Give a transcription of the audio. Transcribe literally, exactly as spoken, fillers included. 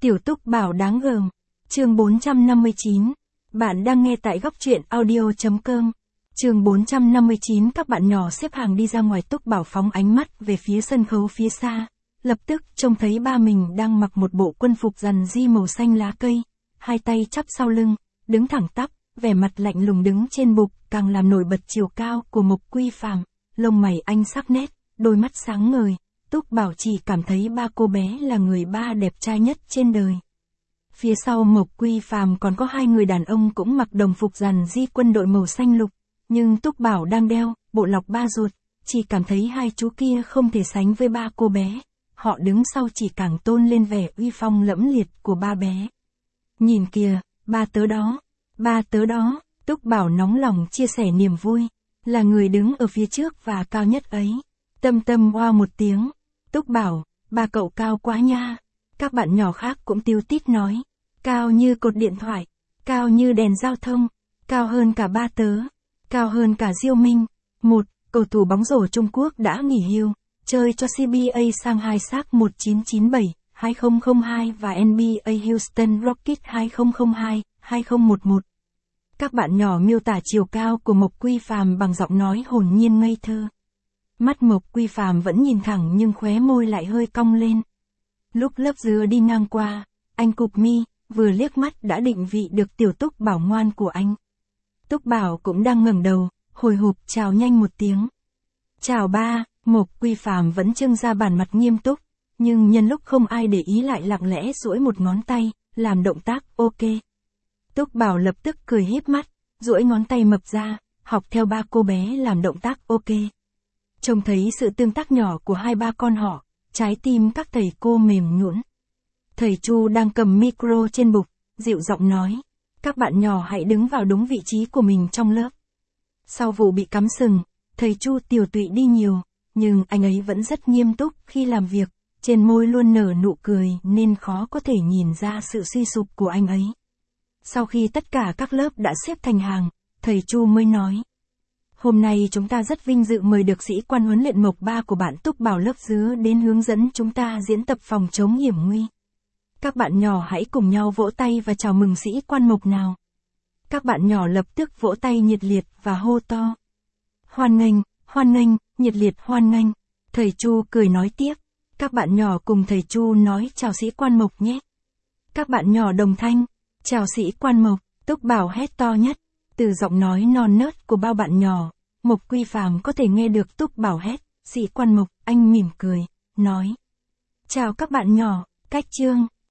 Tiểu Túc Bảo đáng gờm. Chương bốn trăm năm mươi chín. Bạn đang nghe tại góc truyện audio.com. Chương bốn trăm năm mươi chín. Các bạn nhỏ xếp hàng đi ra ngoài. Túc Bảo phóng ánh mắt về phía sân khấu phía xa. Lập tức trông thấy ba mình đang mặc một bộ quân phục rằn ri màu xanh lá cây, hai tay chắp sau lưng, đứng thẳng tắp, vẻ mặt lạnh lùng đứng trên bục, càng làm nổi bật chiều cao của Mộc Quy Phàm. Lông mày anh sắc nét, đôi mắt sáng ngời. Túc Bảo chỉ cảm thấy ba cô bé là người ba đẹp trai nhất trên đời. Phía sau Mộc Quy Phàm còn có hai người đàn ông cũng mặc đồng phục rằn ri quân đội màu xanh lục, nhưng Túc Bảo đang đeo bộ lọc ba ruột, chỉ cảm thấy hai chú kia không thể sánh với ba cô bé. Họ đứng sau chỉ càng tôn lên vẻ uy phong lẫm liệt của ba bé. Nhìn kìa, ba tớ đó, ba tớ đó, Túc Bảo nóng lòng chia sẻ niềm vui, là người đứng ở phía trước và cao nhất ấy. Tâm tâm wow một tiếng, Túc Bảo, ba cậu cao quá nha. Các bạn nhỏ khác cũng tiêu tít nói, cao như cột điện thoại, cao như đèn giao thông, cao hơn cả ba tớ, cao hơn cả Diêu Minh, một cầu thủ bóng rổ Trung Quốc đã nghỉ hưu, chơi cho xê bê a Shanghai Sharks một chín chín bảy hai không không hai và en bê a Houston Rockets hai không không hai hai không một một. Các bạn nhỏ miêu tả chiều cao của Mộc Quy Phàm bằng giọng nói hồn nhiên ngây thơ. Mắt Mộc Quy Phàm vẫn nhìn thẳng nhưng khóe môi lại hơi cong lên. Lúc lớp dứa đi ngang qua, anh cụp mi, vừa liếc mắt đã định vị được tiểu Túc Bảo ngoan của anh. Túc Bảo cũng đang ngẩng đầu, hồi hộp chào nhanh một tiếng. Chào ba, Mộc Quy Phàm vẫn trưng ra bản mặt nghiêm túc, nhưng nhân lúc không ai để ý lại lặng lẽ duỗi một ngón tay, làm động tác ok. Túc Bảo lập tức cười híp mắt, duỗi ngón tay mập ra, học theo ba cô bé làm động tác ok. Trông thấy sự tương tác nhỏ của hai ba con họ, trái tim các thầy cô mềm nhũn. Thầy Chu đang cầm micro trên bục, dịu giọng nói, các bạn nhỏ hãy đứng vào đúng vị trí của mình trong lớp. Sau vụ bị cắm sừng, thầy Chu tiều tụy đi nhiều, nhưng anh ấy vẫn rất nghiêm túc khi làm việc, trên môi luôn nở nụ cười nên khó có thể nhìn ra sự suy sụp của anh ấy. Sau khi tất cả các lớp đã xếp thành hàng, thầy Chu mới nói, hôm nay chúng ta rất vinh dự mời được sĩ quan huấn luyện Mộc ba của bạn Túc Bảo lớp dứa đến hướng dẫn chúng ta diễn tập phòng chống hiểm nguy. Các bạn nhỏ hãy cùng nhau vỗ tay và chào mừng sĩ quan Mộc nào. Các bạn nhỏ lập tức vỗ tay nhiệt liệt và hô to. Hoan nghênh, hoan nghênh, nhiệt liệt hoan nghênh. Thầy Chu cười nói tiếp, các bạn nhỏ cùng thầy Chu nói chào sĩ quan Mộc nhé. Các bạn nhỏ đồng thanh, chào sĩ quan Mộc. Túc Bảo hét to nhất. Từ giọng nói non nớt của bao bạn nhỏ, Mộc Quy Phàm có thể nghe được Túc Bảo hét, sĩ quan Mộc. Anh mỉm cười, nói, chào các bạn nhỏ, cách chương.